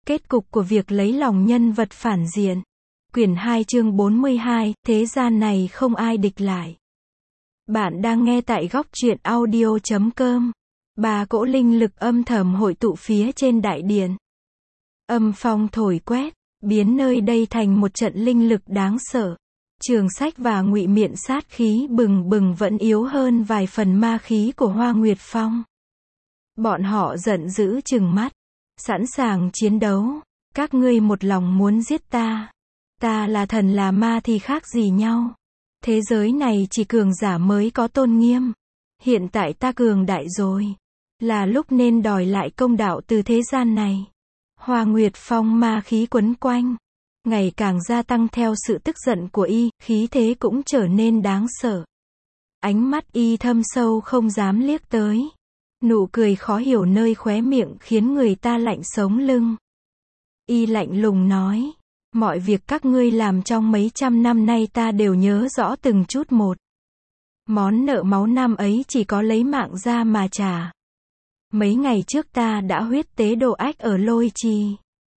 Kết cục của việc lấy lòng nhân vật phản diện. Quyển 2 chương 42, thế gian này không ai địch lại. Bạn đang nghe tại góc truyện audio.com. Ba cỗ linh lực âm thầm hội tụ phía trên đại điện. Âm phong thổi quét, biến nơi đây thành một trận linh lực đáng sợ. Trường Sách và Ngụy Miện sát khí bừng bừng vẫn yếu hơn vài phần ma khí của Hoa Nguyệt Phong. Bọn họ giận dữ trừng mắt, sẵn sàng chiến đấu. Các ngươi một lòng muốn giết ta. Ta là thần là ma thì khác gì nhau. Thế giới này chỉ cường giả mới có tôn nghiêm. Hiện tại ta cường đại rồi. Là lúc nên đòi lại công đạo từ thế gian này. Hoa Nguyệt Phong ma khí quấn quanh, ngày càng gia tăng theo sự tức giận của y, khí thế cũng trở nên đáng sợ. Ánh mắt y thâm sâu không dám liếc tới. Nụ cười khó hiểu nơi khóe miệng khiến người ta lạnh sống lưng. Y lạnh lùng nói, mọi việc các ngươi làm trong mấy trăm năm nay ta đều nhớ rõ từng chút một. Món nợ máu năm ấy chỉ có lấy mạng ra mà trả. Mấy ngày trước ta đã huyết tế đồ ách ở Lôi Trì.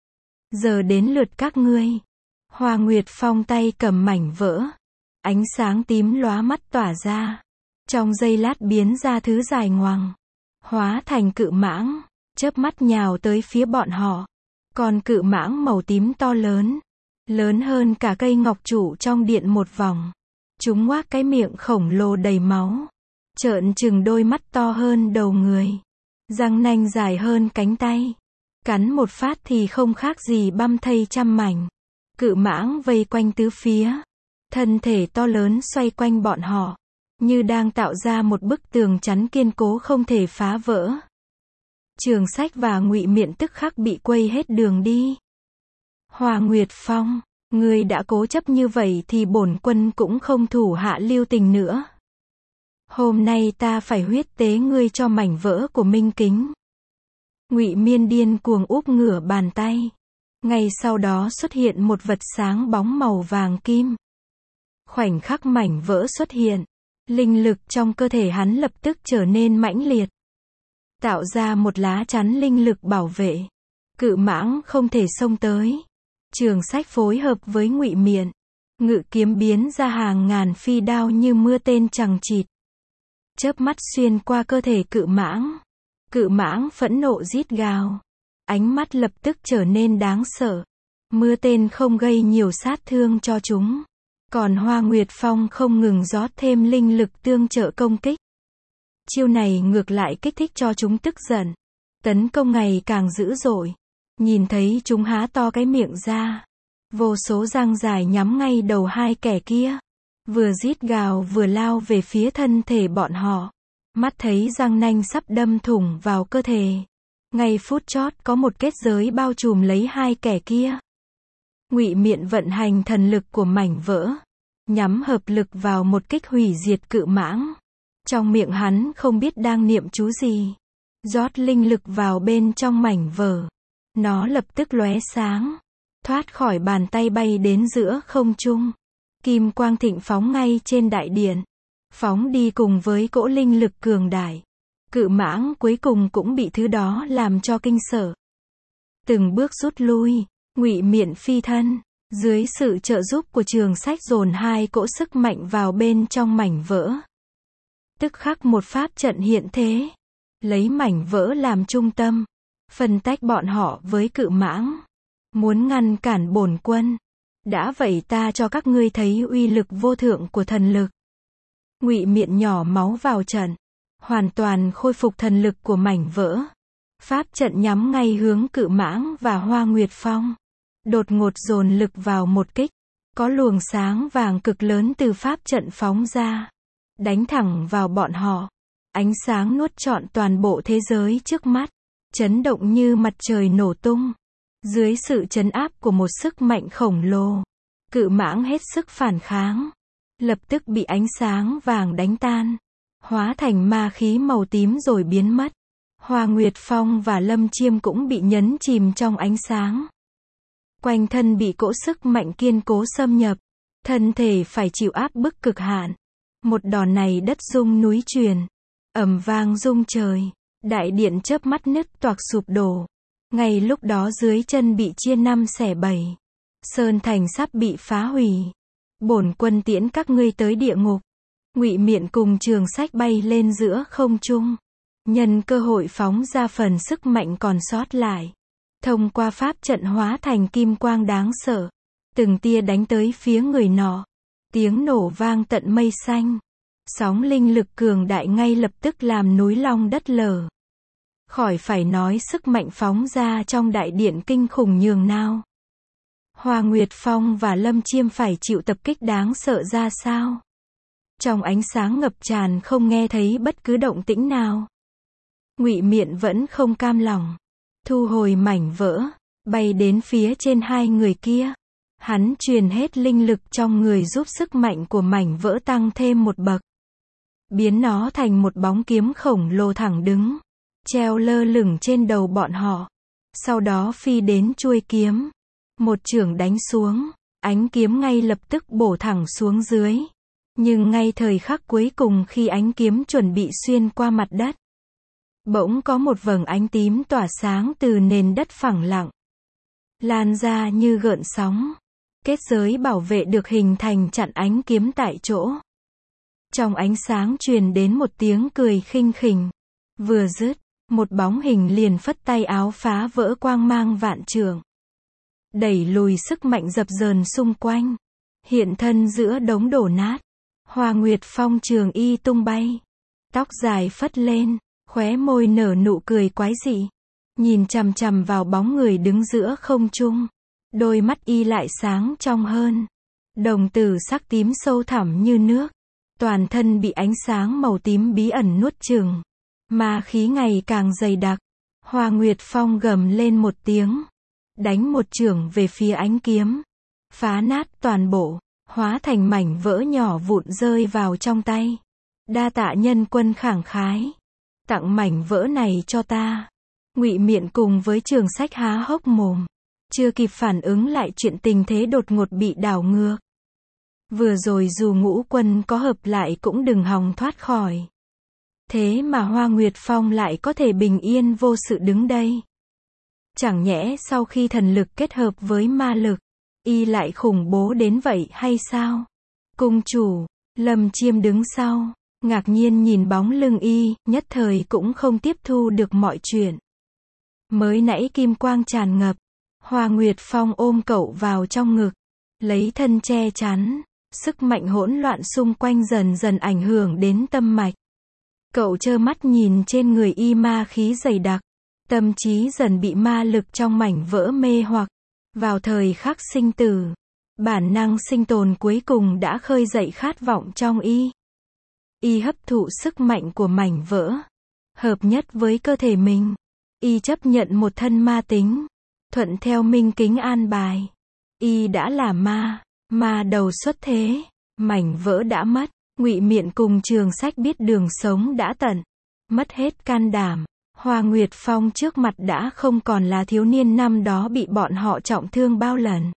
Giờ đến lượt các ngươi. Hoa Nguyệt Phong tay cầm mảnh vỡ. Ánh sáng tím lóa mắt tỏa ra. Trong giây lát biến ra thứ dài ngoằng. Hóa thành cự mãng, chớp mắt nhào tới phía bọn họ. Còn cự mãng màu tím to lớn. Lớn hơn cả cây ngọc trụ trong điện một vòng. Chúng ngoác cái miệng khổng lồ đầy máu. Trợn trừng đôi mắt to hơn đầu người. Răng nanh dài hơn cánh tay. Cắn một phát thì không khác gì băm thây trăm mảnh. Cự mãng vây quanh tứ phía. Thân thể to lớn xoay quanh bọn họ. Như đang tạo ra một bức tường chắn kiên cố không thể phá vỡ. Trường Sách và Ngụy Miện tức khắc bị quây hết đường đi. Hoa Nguyệt Phong, ngươi đã cố chấp như vậy thì bổn quân cũng không thủ hạ lưu tình nữa. Hôm nay ta phải huyết tế ngươi cho mảnh vỡ của minh kính. Ngụy Miên điên cuồng úp ngửa bàn tay. Ngay sau đó xuất hiện một vật sáng bóng màu vàng kim. Khoảnh khắc mảnh vỡ xuất hiện, linh lực trong cơ thể hắn lập tức trở nên mãnh liệt. Tạo ra một lá chắn linh lực bảo vệ. Cự mãng không thể xông tới. Trường Sách phối hợp với Ngụy Miện. Ngự kiếm biến ra hàng ngàn phi đao như mưa tên chằng chịt. Chớp mắt xuyên qua cơ thể cự mãng. Cự mãng phẫn nộ rít gào. Ánh mắt lập tức trở nên đáng sợ. Mưa tên không gây nhiều sát thương cho chúng. Còn Hoa Nguyệt Phong không ngừng rót thêm linh lực tương trợ công kích. Chiêu này ngược lại kích thích cho chúng tức giận. Tấn công ngày càng dữ dội. Nhìn thấy chúng há to cái miệng ra. Vô số răng dài nhắm ngay đầu hai kẻ kia. Vừa rít gào vừa lao về phía thân thể bọn họ. Mắt thấy răng nanh sắp đâm thủng vào cơ thể. Ngay phút chót có một kết giới bao trùm lấy hai kẻ kia. Ngụy Miện vận hành thần lực của mảnh vỡ. Nhắm hợp lực vào một kích hủy diệt cự mãng. Trong miệng hắn không biết đang niệm chú gì. Rót linh lực vào bên trong mảnh vỡ. Nó lập tức lóe sáng. Thoát khỏi bàn tay bay đến giữa không trung. Kim quang thịnh phóng ngay trên đại điện. Phóng đi cùng với cỗ linh lực cường đại. Cự mãng cuối cùng cũng bị thứ đó làm cho kinh sợ. Từng bước rút lui, Ngụy Miện phi thân. Dưới sự trợ giúp của Trường Sách dồn hai cỗ sức mạnh vào bên trong mảnh vỡ. Tức khắc một pháp trận hiện thế. Lấy mảnh vỡ làm trung tâm. Phân tách bọn họ với cự mãng. Muốn ngăn cản bổn quân. Đã vậy ta cho các ngươi thấy uy lực vô thượng của thần lực. Ngụy Miện nhỏ máu vào trận. Hoàn toàn khôi phục thần lực của mảnh vỡ. Pháp trận nhắm ngay hướng cự mãng và Hoa Nguyệt Phong. Đột ngột dồn lực vào một kích. Có luồng sáng vàng cực lớn từ pháp trận phóng ra. Đánh thẳng vào bọn họ. Ánh sáng nuốt trọn toàn bộ thế giới trước mắt. Chấn động như mặt trời nổ tung. Dưới sự trấn áp của một sức mạnh khổng lồ. Cự mãng hết sức phản kháng. Lập tức bị ánh sáng vàng đánh tan. Hóa thành ma khí màu tím rồi biến mất. Hoa Nguyệt Phong và Lâm Chiêm cũng bị nhấn chìm trong ánh sáng. Quanh thân bị cỗ sức mạnh kiên cố xâm nhập. Thân thể phải chịu áp bức cực hạn. Một đòn này đất rung núi chuyển. Ầm vang rung trời. Đại điện chớp mắt nứt toạc sụp đổ. Ngay lúc đó dưới chân bị chia 5/7. Sơn thành sắp bị phá hủy. Bổn quân tiễn các ngươi tới địa ngục. Ngụy Miện cùng Trường Sách bay lên giữa không trung. Nhân cơ hội phóng ra phần sức mạnh còn sót lại. Thông qua pháp trận hóa thành kim quang đáng sợ. Từng tia đánh tới phía người nọ. Tiếng nổ vang tận mây xanh. Sóng linh lực cường đại ngay lập tức làm núi long đất lở. Khỏi phải nói sức mạnh phóng ra trong đại điện kinh khủng nhường nào. Hoa Nguyệt Phong và Lâm Chiêm phải chịu tập kích đáng sợ ra sao? Trong ánh sáng ngập tràn không nghe thấy bất cứ động tĩnh nào. Ngụy Miện vẫn không cam lòng. Thu hồi mảnh vỡ, bay đến phía trên hai người kia. Hắn truyền hết linh lực trong người giúp sức mạnh của mảnh vỡ tăng thêm một bậc. Biến nó thành một bóng kiếm khổng lồ thẳng đứng. Treo lơ lửng trên đầu bọn họ. Sau đó phi đến chuôi kiếm. Một chưởng đánh xuống. Ánh kiếm ngay lập tức bổ thẳng xuống dưới. Nhưng ngay thời khắc cuối cùng khi ánh kiếm chuẩn bị xuyên qua mặt đất. Bỗng có một vầng ánh tím tỏa sáng từ nền đất phẳng lặng. Lan ra như gợn sóng. Kết giới bảo vệ được hình thành chặn ánh kiếm tại chỗ. Trong ánh sáng truyền đến một tiếng cười khinh khỉnh. Vừa dứt, một bóng hình liền phất tay áo phá vỡ quang mang vạn trượng. Đẩy lùi sức mạnh dập dờn xung quanh. Hiện thân giữa đống đổ nát. Hoa Nguyệt Phong trường y tung bay. Tóc dài phất lên, khóe môi nở nụ cười quái dị. Nhìn chằm chằm vào bóng người đứng giữa không trung. Đôi mắt y lại sáng trong hơn. Đồng tử sắc tím sâu thẳm như nước. Toàn thân bị ánh sáng màu tím bí ẩn nuốt chửng. Ma khí ngày càng dày đặc. Hoa Nguyệt Phong gầm lên một tiếng. Đánh một chưởng về phía ánh kiếm. Phá nát toàn bộ. Hóa thành mảnh vỡ nhỏ vụn rơi vào trong tay. Đa tạ nhân quân khẳng khái. Tặng mảnh vỡ này cho ta. Ngụy Miện cùng với Trường Sách há hốc mồm. Chưa kịp phản ứng lại chuyện tình thế đột ngột bị đảo ngược. Vừa rồi dù ngũ quân có hợp lại cũng đừng hòng thoát khỏi. Thế mà Hoa Nguyệt Phong lại có thể bình yên vô sự đứng đây. Chẳng nhẽ sau khi thần lực kết hợp với ma lực, y lại khủng bố đến vậy hay sao? Cung chủ, Lâm Chiêm đứng sau, ngạc nhiên nhìn bóng lưng y, nhất thời cũng không tiếp thu được mọi chuyện. Mới nãy kim quang tràn ngập, Hoa Nguyệt Phong ôm cậu vào trong ngực, lấy thân che chắn, sức mạnh hỗn loạn xung quanh dần dần ảnh hưởng đến tâm mạch. Cậu trơ mắt nhìn trên người y ma khí dày đặc, tâm trí dần bị ma lực trong mảnh vỡ mê hoặc. Vào thời khắc sinh tử, bản năng sinh tồn cuối cùng đã khơi dậy khát vọng trong y. Y hấp thụ sức mạnh của mảnh vỡ, hợp nhất với cơ thể mình. Y chấp nhận một thân ma tính, thuận theo minh kính an bài. Y đã là ma đầu xuất thế, mảnh vỡ đã mất. Ngụy Miện cùng Trường Sách biết đường sống đã tận, mất hết can đảm. Hoa Nguyệt Phong trước mặt đã không còn là thiếu niên năm đó bị bọn họ trọng thương bao lần.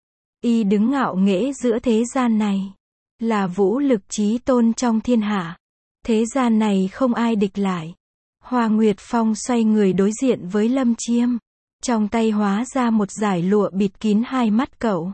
Y đứng ngạo nghễ giữa thế gian này, là vũ lực chí tôn trong thiên hạ. Thế gian này không ai địch lại. Hoa Nguyệt Phong xoay người đối diện với Lâm Chiêm, trong tay hóa ra một dải lụa bịt kín hai mắt cậu.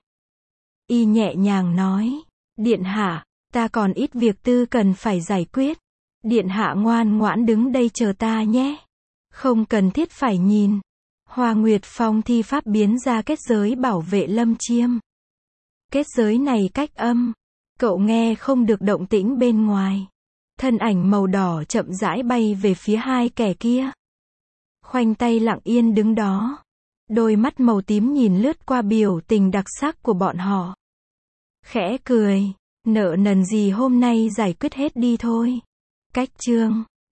Y nhẹ nhàng nói, Điện hạ, ta còn ít việc tư cần phải giải quyết. Điện hạ ngoan ngoãn đứng đây chờ ta nhé. Không cần thiết phải nhìn. Hoa Nguyệt Phong thi pháp biến ra kết giới bảo vệ Lâm Chiêm. Kết giới này cách âm. Cậu nghe không được động tĩnh bên ngoài. Thân ảnh màu đỏ chậm rãi bay về phía hai kẻ kia. Khoanh tay lặng yên đứng đó. Đôi mắt màu tím nhìn lướt qua biểu tình đặc sắc của bọn họ. Khẽ cười, nợ nần gì hôm nay giải quyết hết đi thôi. Cách chương